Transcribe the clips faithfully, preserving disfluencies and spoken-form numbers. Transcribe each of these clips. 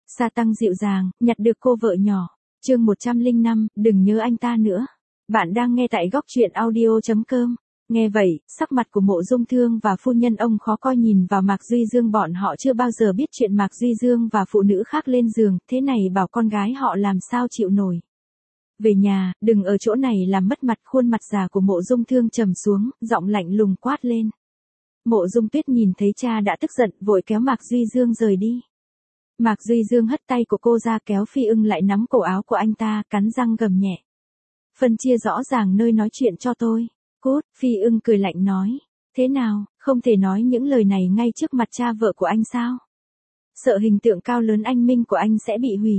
Sa Tăng dịu dàng, nhặt được cô vợ nhỏ. Chương một trăm lẻ năm, đừng nhớ anh ta nữa. Bạn đang nghe tại góc truyện audio chấm com. Nghe vậy, sắc mặt của Mộ Dung Thương và phu nhân ông khó coi nhìn vào Mạc Duy Dương, bọn họ chưa bao giờ biết chuyện Mạc Duy Dương và phụ nữ khác lên giường, thế này bảo con gái họ làm sao chịu nổi. Về nhà, đừng ở chỗ này làm mất mặt. Khuôn mặt già của Mộ Dung Thương trầm xuống, giọng lạnh lùng quát lên. Mộ Dung Tuyết nhìn thấy cha đã tức giận, vội kéo Mạc Duy Dương rời đi. Mạc Duy Dương hất tay của cô ra, kéo Phi Ưng lại nắm cổ áo của anh ta, cắn răng gầm nhẹ. Phân chia rõ ràng nơi nói chuyện cho tôi. Cút. Phi Ưng cười lạnh nói. Thế nào, không thể nói những lời này ngay trước mặt cha vợ của anh sao? Sợ hình tượng cao lớn anh minh của anh sẽ bị hủy.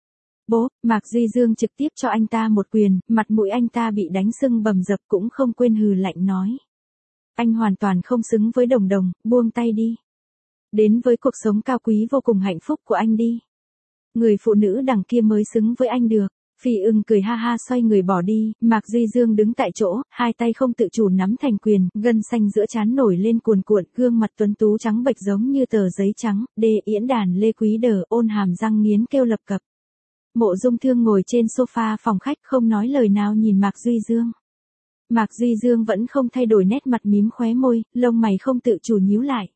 Bố. Mạc Duy Dương trực tiếp cho anh ta một quyền, mặt mũi anh ta bị đánh sưng bầm dập cũng không quên hừ lạnh nói. Anh hoàn toàn không xứng với Đồng Đồng, buông tay đi. Đến với cuộc sống cao quý vô cùng hạnh phúc của anh đi. Người phụ nữ đằng kia mới xứng với anh được. Phi Ưng cười ha ha xoay người bỏ đi, Mạc Duy Dương đứng tại chỗ, hai tay không tự chủ nắm thành quyền, gân xanh giữa trán nổi lên cuồn cuộn, gương mặt tuấn tú trắng bệch giống như tờ giấy trắng, đê yễn đàn Lê Quý Đờ ôn hàm răng nghiến kêu lập cập. Mộ Dung Thương ngồi trên sofa phòng khách không nói lời nào nhìn Mạc Duy Dương. Mạc Duy Dương vẫn không thay đổi nét mặt, mím khóe môi, lông mày không tự chủ nhíu lại.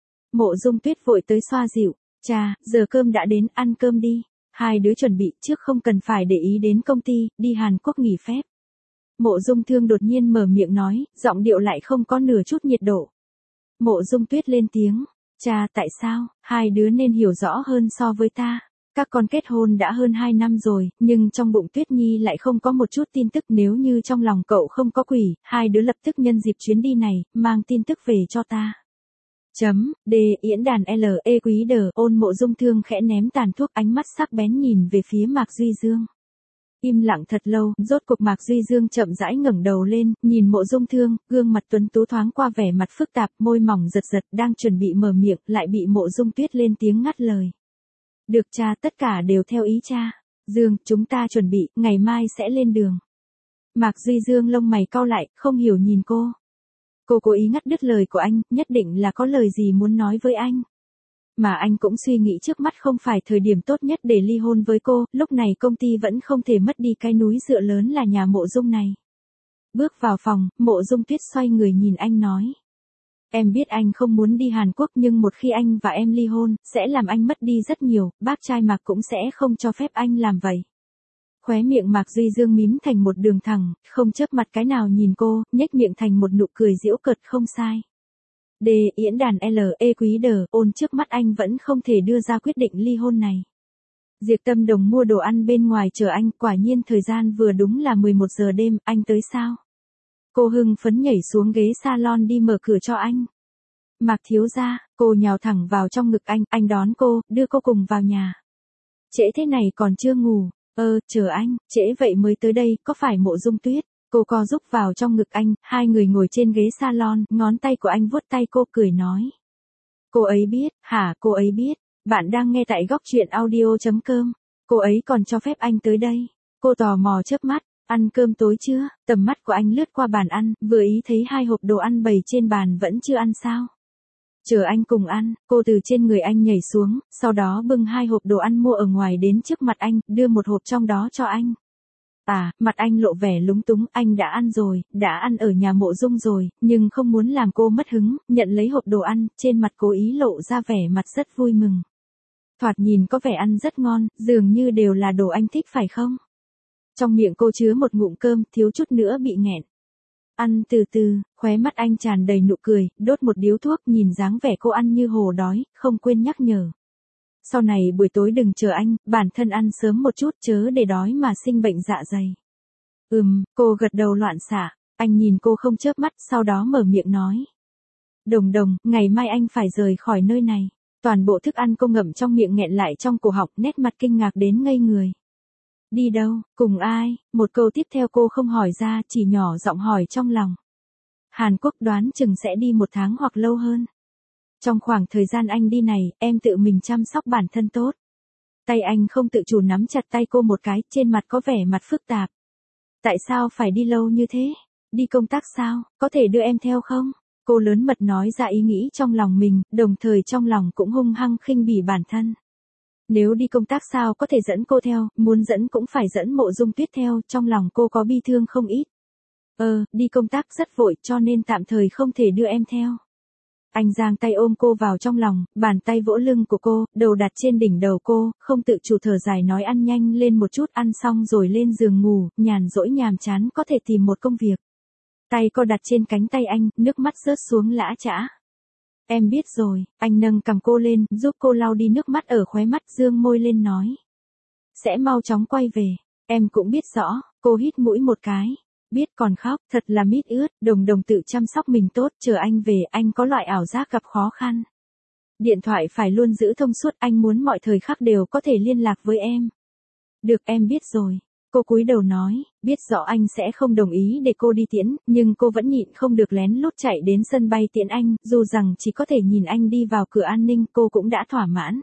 Mộ Dung Tuyết vội tới xoa dịu. Cha, giờ cơm đã đến, ăn cơm đi. Hai đứa chuẩn bị trước, không cần phải để ý đến công ty, đi Hàn Quốc nghỉ phép. Mộ Dung Thương đột nhiên mở miệng nói, giọng điệu lại không có nửa chút nhiệt độ. Mộ Dung Tuyết lên tiếng. Cha, tại sao? Hai đứa nên hiểu rõ hơn so với ta. Các con kết hôn đã hơn hai năm rồi, nhưng trong bụng Tuyết Nhi lại không có một chút tin tức. Nếu như trong lòng cậu không có quỷ, hai đứa lập tức nhân dịp chuyến đi này, mang tin tức về cho ta. Chấm, D, yễn đàn L, E Quý Đờ, ôn. Mộ Dung Thương khẽ ném tàn thuốc, ánh mắt sắc bén nhìn về phía Mạc Duy Dương. Im lặng thật lâu, rốt cuộc Mạc Duy Dương chậm rãi ngẩng đầu lên, nhìn Mộ Dung Thương, gương mặt tuấn tú thoáng qua vẻ mặt phức tạp, môi mỏng giật giật, đang chuẩn bị mở miệng, lại bị Mộ Dung Tuyết lên tiếng ngắt lời. Được cha, tất cả đều theo ý cha. Dương, chúng ta chuẩn bị, ngày mai sẽ lên đường. Mạc Duy Dương lông mày cau lại, không hiểu nhìn cô. Cô cố ý ngắt đứt lời của anh, nhất định là có lời gì muốn nói với anh. Mà anh cũng suy nghĩ trước mắt không phải thời điểm tốt nhất để ly hôn với cô, lúc này công ty vẫn không thể mất đi cái núi dựa lớn là nhà Mộ Dung này. Bước vào phòng, Mộ Dung Tuyết xoay người nhìn anh nói. Em biết anh không muốn đi Hàn Quốc, nhưng một khi anh và em ly hôn, sẽ làm anh mất đi rất nhiều, bác trai Mạc cũng sẽ không cho phép anh làm vậy. Khóe miệng Mạc Duy Dương mím thành một đường thẳng, không chớp mặt cái nào nhìn cô, nhếch miệng thành một nụ cười giễu cợt. Không sai. D, yễn đàn L, E Quý Đờ, ôn. Trước mắt anh vẫn không thể đưa ra quyết định ly hôn này. Diệp Tâm Đồng mua đồ ăn bên ngoài chờ anh, quả nhiên thời gian vừa đúng là mười một giờ đêm, anh tới sao? Cô hưng phấn nhảy xuống ghế salon đi mở cửa cho anh. Mạc thiếu gia, cô nhào thẳng vào trong ngực anh, anh đón cô, đưa cô cùng vào nhà. Trễ thế này còn chưa ngủ. Ơ, chờ anh, trễ vậy mới tới đây, có phải Mộ Dung Tuyết? Cô co giúp vào trong ngực anh, hai người ngồi trên ghế salon, ngón tay của anh vuốt tay cô, cười nói. Cô ấy biết, hả, cô ấy biết. Bạn đang nghe tại góc truyện audio chấm com. Cô ấy còn cho phép anh tới đây. Cô tò mò chớp mắt, ăn cơm tối chưa? Tầm mắt của anh lướt qua bàn ăn, vừa ý thấy hai hộp đồ ăn bày trên bàn, vẫn chưa ăn sao? Chờ anh cùng ăn. Cô từ trên người anh nhảy xuống, sau đó bưng hai hộp đồ ăn mua ở ngoài đến trước mặt anh, đưa một hộp trong đó cho anh. À, mặt anh lộ vẻ lúng túng, anh đã ăn rồi, đã ăn ở nhà Mộ Dung rồi, nhưng không muốn làm cô mất hứng, nhận lấy hộp đồ ăn, trên mặt cố ý lộ ra vẻ mặt rất vui mừng. Thoạt nhìn có vẻ ăn rất ngon, dường như đều là đồ anh thích phải không? Trong miệng cô chứa một ngụm cơm, thiếu chút nữa bị nghẹn. Ăn từ từ, khóe mắt anh tràn đầy nụ cười, đốt một điếu thuốc, nhìn dáng vẻ cô ăn như hổ đói, không quên nhắc nhở. Sau này buổi tối đừng chờ anh, bản thân ăn sớm một chút, chớ để đói mà sinh bệnh dạ dày. Ừm, cô gật đầu loạn xạ, anh nhìn cô không chớp mắt, sau đó mở miệng nói. Đồng Đồng, ngày mai anh phải rời khỏi nơi này. Toàn bộ thức ăn cô ngậm trong miệng nghẹn lại trong cổ họng, nét mặt kinh ngạc đến ngây người. Đi đâu, cùng ai? Một câu tiếp theo cô không hỏi ra, chỉ nhỏ giọng hỏi trong lòng. Hàn Quốc đoán chừng sẽ đi một tháng hoặc lâu hơn. Trong khoảng thời gian anh đi này, em tự mình chăm sóc bản thân tốt. Tay anh không tự chủ nắm chặt tay cô một cái, trên mặt có vẻ mặt phức tạp. Tại sao phải đi lâu như thế? Đi công tác sao? Có thể đưa em theo không? Cô lớn mật nói ra ý nghĩ trong lòng mình, đồng thời trong lòng cũng hung hăng khinh bỉ bản thân. Nếu đi công tác sao có thể dẫn cô theo, muốn dẫn cũng phải dẫn Mộ Dung Tuyết theo, trong lòng cô có bi thương không ít. Ờ, đi công tác rất vội cho nên tạm thời không thể đưa em theo. Anh giang tay ôm cô vào trong lòng, bàn tay vỗ lưng của cô, đầu đặt trên đỉnh đầu cô, không tự chủ thở dài nói ăn nhanh lên một chút, ăn xong rồi lên giường ngủ, nhàn rỗi nhàm chán có thể tìm một công việc. Tay cô đặt trên cánh tay anh, nước mắt rớt xuống lã chã. Em biết rồi, anh nâng cằm cô lên, giúp cô lau đi nước mắt ở khóe mắt, dương môi lên nói. Sẽ mau chóng quay về, em cũng biết rõ, cô hít mũi một cái. Biết còn khóc, thật là mít ướt, Đồng Đồng tự chăm sóc mình tốt, chờ anh về, anh có loại ảo giác gặp khó khăn. Điện thoại phải luôn giữ thông suốt, anh muốn mọi thời khắc đều có thể liên lạc với em. Được, em biết rồi. Cô cúi đầu nói, biết rõ anh sẽ không đồng ý để cô đi tiễn, nhưng cô vẫn nhịn không được lén lút chạy đến sân bay tiễn anh, dù rằng chỉ có thể nhìn anh đi vào cửa an ninh, cô cũng đã thỏa mãn.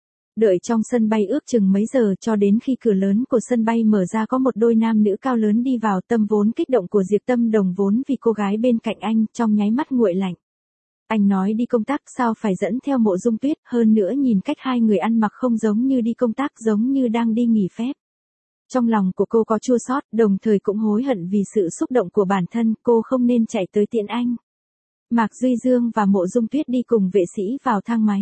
Đợi trong sân bay ước chừng mấy giờ cho đến khi cửa lớn của sân bay mở ra có một đôi nam nữ cao lớn đi vào, tâm vốn kích động của Diệp Tâm Đồng vốn vì cô gái bên cạnh anh trong nháy mắt nguội lạnh. Anh nói đi công tác sao phải dẫn theo Mộ Dung Tuyết, hơn nữa nhìn cách hai người ăn mặc không giống như đi công tác, giống như đang đi nghỉ phép. Trong lòng của cô có chua xót, đồng thời cũng hối hận vì sự xúc động của bản thân, cô không nên chạy tới tiễn anh. Mạc Duy Dương và Mộ Dung Tuyết đi cùng vệ sĩ vào thang máy.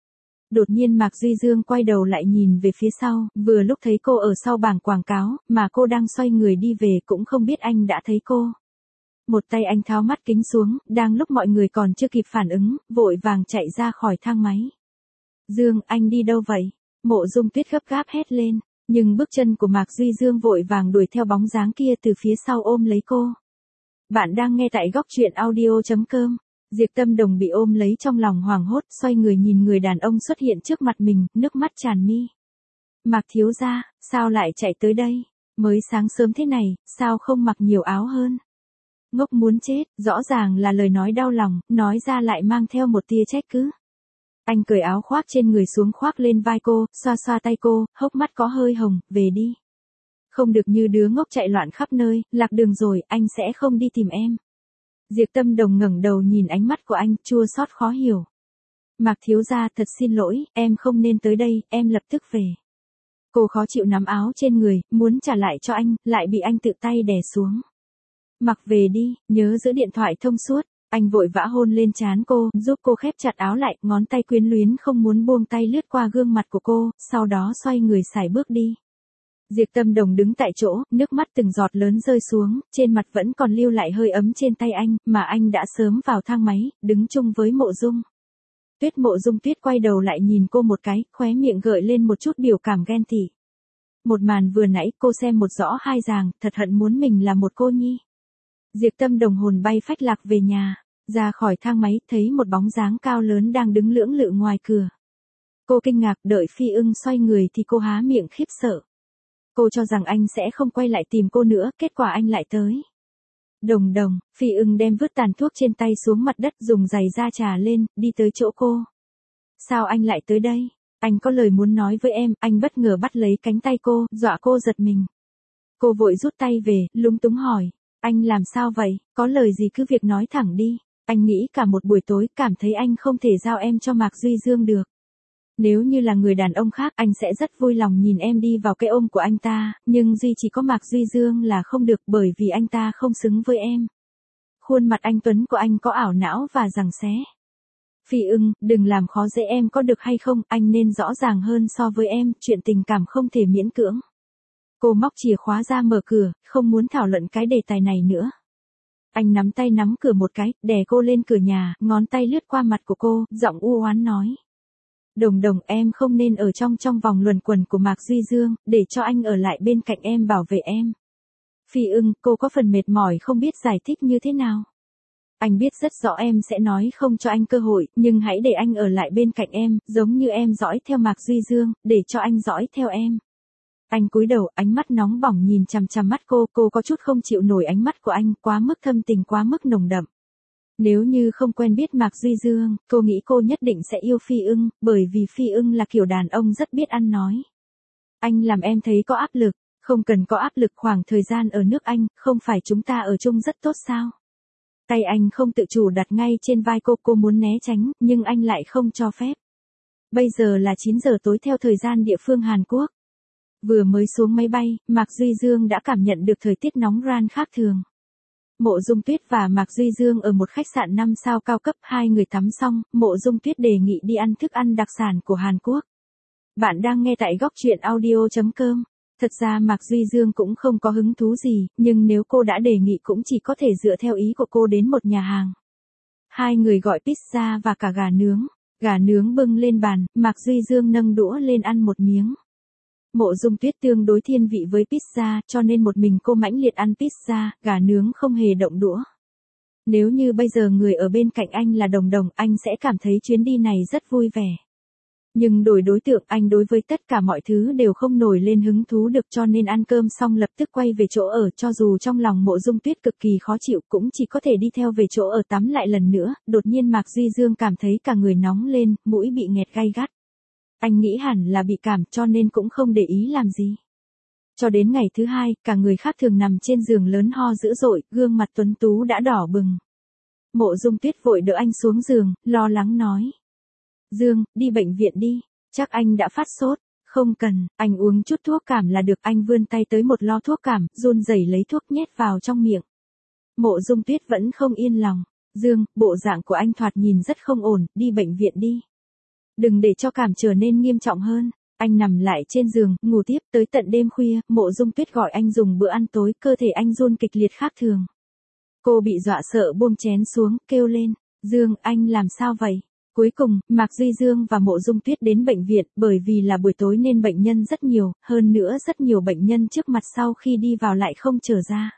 Đột nhiên Mạc Duy Dương quay đầu lại nhìn về phía sau, vừa lúc thấy cô ở sau bảng quảng cáo, mà cô đang xoay người đi về, cũng không biết anh đã thấy cô. Một tay anh tháo mắt kính xuống, đang lúc mọi người còn chưa kịp phản ứng, vội vàng chạy ra khỏi thang máy. Dương, anh đi đâu vậy? Mộ Dung Tuyết gấp gáp hét lên, nhưng bước chân của Mạc Duy Dương vội vàng đuổi theo bóng dáng kia từ phía sau ôm lấy cô. Bạn đang nghe tại góc truyện audio chấm com. Diệp Tâm Đồng bị ôm lấy trong lòng hoảng hốt, xoay người nhìn người đàn ông xuất hiện trước mặt mình, nước mắt tràn mi. Mạc thiếu gia, sao lại chạy tới đây? Mới sáng sớm thế này, sao không mặc nhiều áo hơn? Ngốc muốn chết, rõ ràng là lời nói đau lòng, nói ra lại mang theo một tia trách cứ. Anh cởi áo khoác trên người xuống khoác lên vai cô, xoa xoa tay cô, hốc mắt có hơi hồng, về đi. Không được như đứa ngốc chạy loạn khắp nơi, lạc đường rồi, anh sẽ không đi tìm em. Diệp Tâm Đồng ngẩng đầu nhìn ánh mắt của anh, chua xót khó hiểu. Mạc thiếu gia, thật xin lỗi, em không nên tới đây, em lập tức về. Cô khó chịu nắm áo trên người, muốn trả lại cho anh, lại bị anh tự tay đè xuống. Mặc về đi, nhớ giữ điện thoại thông suốt. Anh vội vã hôn lên trán cô, giúp cô khép chặt áo lại, ngón tay quyến luyến không muốn buông tay lướt qua gương mặt của cô, sau đó xoay người sải bước đi. Diệp Tâm Đồng đứng tại chỗ, nước mắt từng giọt lớn rơi xuống, trên mặt vẫn còn lưu lại hơi ấm trên tay anh, mà anh đã sớm vào thang máy, đứng chung với Mộ Dung Tuyết. Mộ Dung Tuyết quay đầu lại nhìn cô một cái, khóe miệng gợi lên một chút biểu cảm ghen tị. Một màn vừa nãy cô xem một rõ hai ràng, thật hận muốn mình là một cô nhi. Diệp Tâm Đồng hồn bay phách lạc về nhà, ra khỏi thang máy, thấy một bóng dáng cao lớn đang đứng lưỡng lự ngoài cửa. Cô kinh ngạc, đợi Phi Ưng xoay người thì cô há miệng khiếp sợ. Cô cho rằng anh sẽ không quay lại tìm cô nữa, kết quả anh lại tới. Đồng Đồng, Phi Ưng đem vứt tàn thuốc trên tay xuống mặt đất, dùng giày da trà lên, đi tới chỗ cô. Sao anh lại tới đây? Anh có lời muốn nói với em, anh bất ngờ bắt lấy cánh tay cô, dọa cô giật mình. Cô vội rút tay về, lúng túng hỏi. Anh làm sao vậy, có lời gì cứ việc nói thẳng đi. Anh nghĩ cả một buổi tối, cảm thấy anh không thể giao em cho Mạc Duy Dương được. Nếu như là người đàn ông khác, anh sẽ rất vui lòng nhìn em đi vào cái ôm của anh ta, nhưng duy chỉ có Mạc Duy Dương là không được, bởi vì anh ta không xứng với em. Khuôn mặt anh tuấn của anh có ảo não và giằng xé. Phi Ưng, đừng làm khó dễ em có được hay không, anh nên rõ ràng hơn so với em, chuyện tình cảm không thể miễn cưỡng. Cô móc chìa khóa ra mở cửa, không muốn thảo luận cái đề tài này nữa. Anh nắm tay nắm cửa một cái, đè cô lên cửa nhà, ngón tay lướt qua mặt của cô, giọng u oán nói. Đồng Đồng, em không nên ở trong trong vòng luẩn quẩn của Mạc Duy Dương, để cho anh ở lại bên cạnh em bảo vệ em. Phi Ưng, cô có phần mệt mỏi không biết giải thích như thế nào. Anh biết rất rõ em sẽ nói không cho anh cơ hội, nhưng hãy để anh ở lại bên cạnh em, giống như em dõi theo Mạc Duy Dương, để cho anh dõi theo em. Anh cúi đầu, ánh mắt nóng bỏng nhìn chằm chằm mắt cô, cô có chút không chịu nổi ánh mắt của anh, quá mức thâm tình, quá mức nồng đậm. Nếu như không quen biết Mạc Duy Dương, cô nghĩ cô nhất định sẽ yêu Phi Ưng, bởi vì Phi Ưng là kiểu đàn ông rất biết ăn nói. Anh làm em thấy có áp lực, không cần có áp lực, khoảng thời gian ở nước Anh, không phải chúng ta ở chung rất tốt sao? Tay anh không tự chủ đặt ngay trên vai cô, cô muốn né tránh, nhưng anh lại không cho phép. Bây giờ là chín giờ tối theo thời gian địa phương Hàn Quốc. Vừa mới xuống máy bay, Mạc Duy Dương đã cảm nhận được thời tiết nóng ran khác thường. Mộ Dung Tuyết và Mạc Duy Dương ở một khách sạn năm sao cao cấp, hai người tắm xong, Mộ Dung Tuyết đề nghị đi ăn thức ăn đặc sản của Hàn Quốc. Bạn đang nghe tại góc truyện audio chấm com. Thật ra Mạc Duy Dương cũng không có hứng thú gì, nhưng nếu cô đã đề nghị cũng chỉ có thể dựa theo ý của cô đến một nhà hàng. Hai người gọi pizza và cả gà nướng. Gà nướng bưng lên bàn, Mạc Duy Dương nâng đũa lên ăn một miếng. Mộ Dung Tuyết tương đối thiên vị với pizza, cho nên một mình cô mãnh liệt ăn pizza, gà nướng không hề động đũa. Nếu như bây giờ người ở bên cạnh anh là Đồng Đồng, anh sẽ cảm thấy chuyến đi này rất vui vẻ. Nhưng đổi đối tượng, anh đối với tất cả mọi thứ đều không nổi lên hứng thú được, cho nên ăn cơm xong lập tức quay về chỗ ở, cho dù trong lòng Mộ Dung Tuyết cực kỳ khó chịu cũng chỉ có thể đi theo về chỗ ở tắm lại lần nữa. Đột nhiên Mạc Duy Dương cảm thấy cả người nóng lên, mũi bị nghẹt gay gắt. Anh nghĩ hẳn là bị cảm cho nên cũng không để ý làm gì. Cho đến ngày thứ hai, cả người khác thường nằm trên giường lớn ho dữ dội, gương mặt tuấn tú đã đỏ bừng. Mộ Dung Tuyết vội đỡ anh xuống giường, lo lắng nói. Dương, đi bệnh viện đi, chắc anh đã phát sốt. Không cần, anh uống chút thuốc cảm là được. Anh vươn tay tới một lo thuốc cảm, run rẩy lấy thuốc nhét vào trong miệng. Mộ Dung Tuyết vẫn không yên lòng. Dương, bộ dạng của anh thoạt nhìn rất không ổn, đi bệnh viện đi. Đừng để cho cảm trở nên nghiêm trọng hơn. Anh nằm lại trên giường, ngủ tiếp tới tận đêm khuya. Mộ Dung Tuyết gọi anh dùng bữa ăn tối, cơ thể anh run kịch liệt khác thường. Cô bị dọa sợ buông chén xuống, kêu lên. Dương, anh làm sao vậy? Cuối cùng, Mạc Duy Dương và Mộ Dung Tuyết đến bệnh viện, bởi vì là buổi tối nên bệnh nhân rất nhiều, hơn nữa rất nhiều bệnh nhân trước mặt sau khi đi vào lại không trở ra.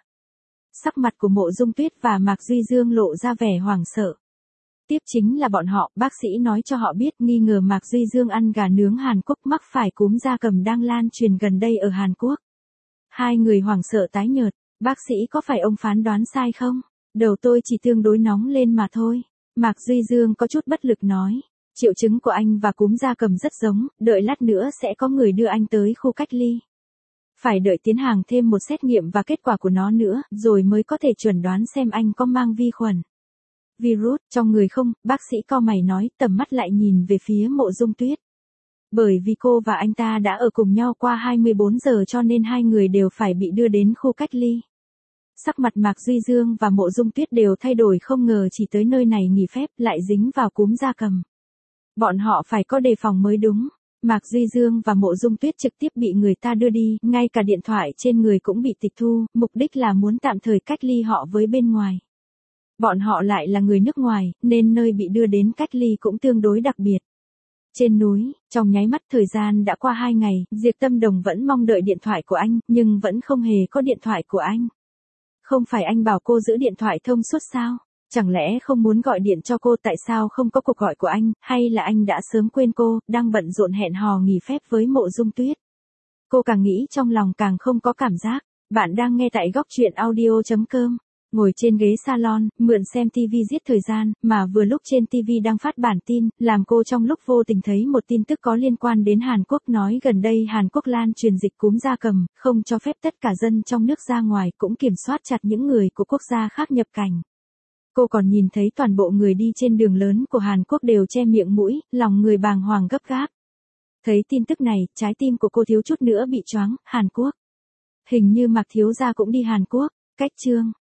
Sắc mặt của Mộ Dung Tuyết và Mạc Duy Dương lộ ra vẻ hoảng sợ. Tiếp chính là bọn họ, bác sĩ nói cho họ biết nghi ngờ Mạc Duy Dương ăn gà nướng Hàn Quốc mắc phải cúm gia cầm đang lan truyền gần đây ở Hàn Quốc. Hai người hoảng sợ tái nhợt, bác sĩ có phải ông phán đoán sai không? Đầu tôi chỉ tương đối nóng lên mà thôi. Mạc Duy Dương có chút bất lực nói, triệu chứng của anh và cúm gia cầm rất giống, đợi lát nữa sẽ có người đưa anh tới khu cách ly. Phải đợi tiến hành thêm một xét nghiệm và kết quả của nó nữa, rồi mới có thể chuẩn đoán xem anh có mang vi khuẩn. Virus trong người không, bác sĩ cau mày nói, tầm mắt lại nhìn về phía Mộ Dung Tuyết. Bởi vì cô và anh ta đã ở cùng nhau qua hai mươi bốn giờ cho nên hai người đều phải bị đưa đến khu cách ly. Sắc mặt Mạc Duy Dương và Mộ Dung Tuyết đều thay đổi, không ngờ chỉ tới nơi này nghỉ phép lại dính vào cúm gia cầm. Bọn họ phải có đề phòng mới đúng. Mạc Duy Dương và Mộ Dung Tuyết trực tiếp bị người ta đưa đi, ngay cả điện thoại trên người cũng bị tịch thu, mục đích là muốn tạm thời cách ly họ với bên ngoài. Bọn họ lại là người nước ngoài, nên nơi bị đưa đến cách ly cũng tương đối đặc biệt. Trên núi, trong nháy mắt thời gian đã qua hai ngày, Diệp Tâm Đồng vẫn mong đợi điện thoại của anh, nhưng vẫn không hề có điện thoại của anh. Không phải anh bảo cô giữ điện thoại thông suốt sao? Chẳng lẽ không muốn gọi điện cho cô, tại sao không có cuộc gọi của anh, hay là anh đã sớm quên cô, đang bận rộn hẹn hò nghỉ phép với Mộ Dung Tuyết? Cô càng nghĩ trong lòng càng không có cảm giác. Bạn đang nghe tại góc truyện audio chấm com. Ngồi trên ghế salon, mượn xem tivi giết thời gian, mà vừa lúc trên tivi đang phát bản tin, làm cô trong lúc vô tình thấy một tin tức có liên quan đến Hàn Quốc, nói gần đây Hàn Quốc lan truyền dịch cúm gia cầm, không cho phép tất cả dân trong nước ra ngoài, cũng kiểm soát chặt những người của quốc gia khác nhập cảnh. Cô còn nhìn thấy toàn bộ người đi trên đường lớn của Hàn Quốc đều che miệng mũi, lòng người bàng hoàng gấp gáp. Thấy tin tức này, trái tim của cô thiếu chút nữa bị choáng. Hàn Quốc. Hình như Mạc thiếu gia cũng đi Hàn Quốc. Cách chương